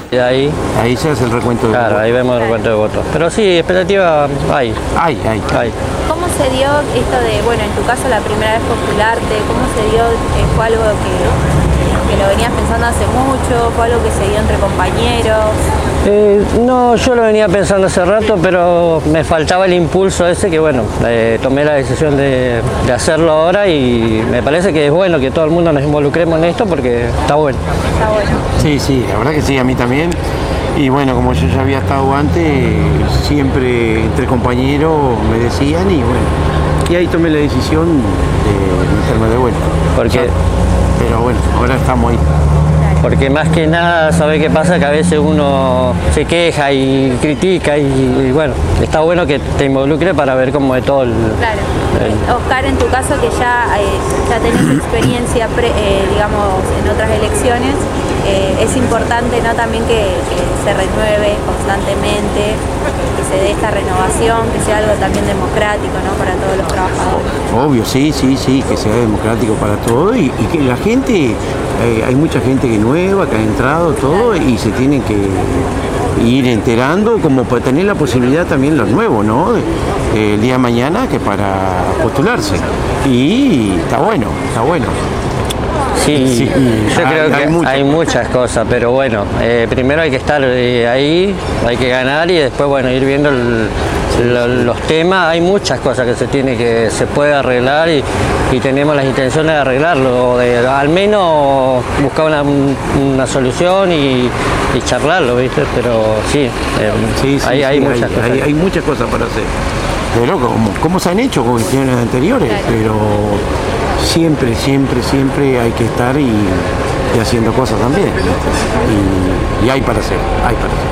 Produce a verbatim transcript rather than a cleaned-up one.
Y ahí, Ahí se hace el recuento de claro, votos. ahí vemos el recuento de votos. Pero sí, expectativa hay, Hay, hay. hay. ¿Cómo se dio esto de, bueno, en tu caso la primera vez postularte? ¿Cómo se dio? Eh, ¿Fue algo que, que lo venías pensando hace mucho? ¿Fue algo que se dio entre compañeros? Eh, no, yo lo venía pensando hace rato, pero me faltaba el impulso ese que, bueno, eh, tomé la decisión de, de hacerlo ahora y me parece que es bueno que todo el mundo nos involucremos en esto porque está bueno. Está bueno. Sí, sí, la verdad que sí, a mí también. Y bueno, como yo ya había estado antes, siempre entre compañeros me decían y bueno, y ahí tomé la decisión de meterme de vuelta. Porque, O sea, pero bueno, ahora estamos ahí. porque más que nada, ¿sabe qué pasa? Que a veces uno se queja y critica y, y bueno, está bueno que te involucres para ver cómo es todo el... Claro. el- Oscar, en tu caso que ya, eh, ya tenés experiencia, pre- eh, digamos, en otras elecciones, eh, es importante, ¿no?, también que, que se renueve constantemente, que se dé esta renovación, que sea algo también democrático, ¿no?, para todos los trabajadores. Obvio, sí, sí, sí, que sea democrático para todos y, y que la gente, eh, hay mucha gente que nueva, que ha entrado, todo, y se tienen que ir enterando como para tener la posibilidad también los nuevos, ¿no? Eh, el día de mañana que para postularse. Y está bueno, está bueno. Sí, Sí, yo hay- creo que hay hay, mucho. muchas cosas, pero bueno, eh, primero hay que estar eh, ahí, hay que ganar y después, bueno, ir viendo el- lo- los temas. Hay muchas cosas que se tiene que se puede arreglar y, y tenemos las intenciones de arreglarlo, o de al menos buscar una, una solución y, y charlarlo, ¿viste? Pero sí, eh, Sí, sí, hay, sí, hay muchas cosas. hay- hay muchas cosas para hacer. Pero como, como se han hecho con gestiones anteriores, Claro. pero siempre, siempre, siempre hay que estar y, y haciendo cosas también. ¿viste? Y, y hay para hacer, hay para hacer.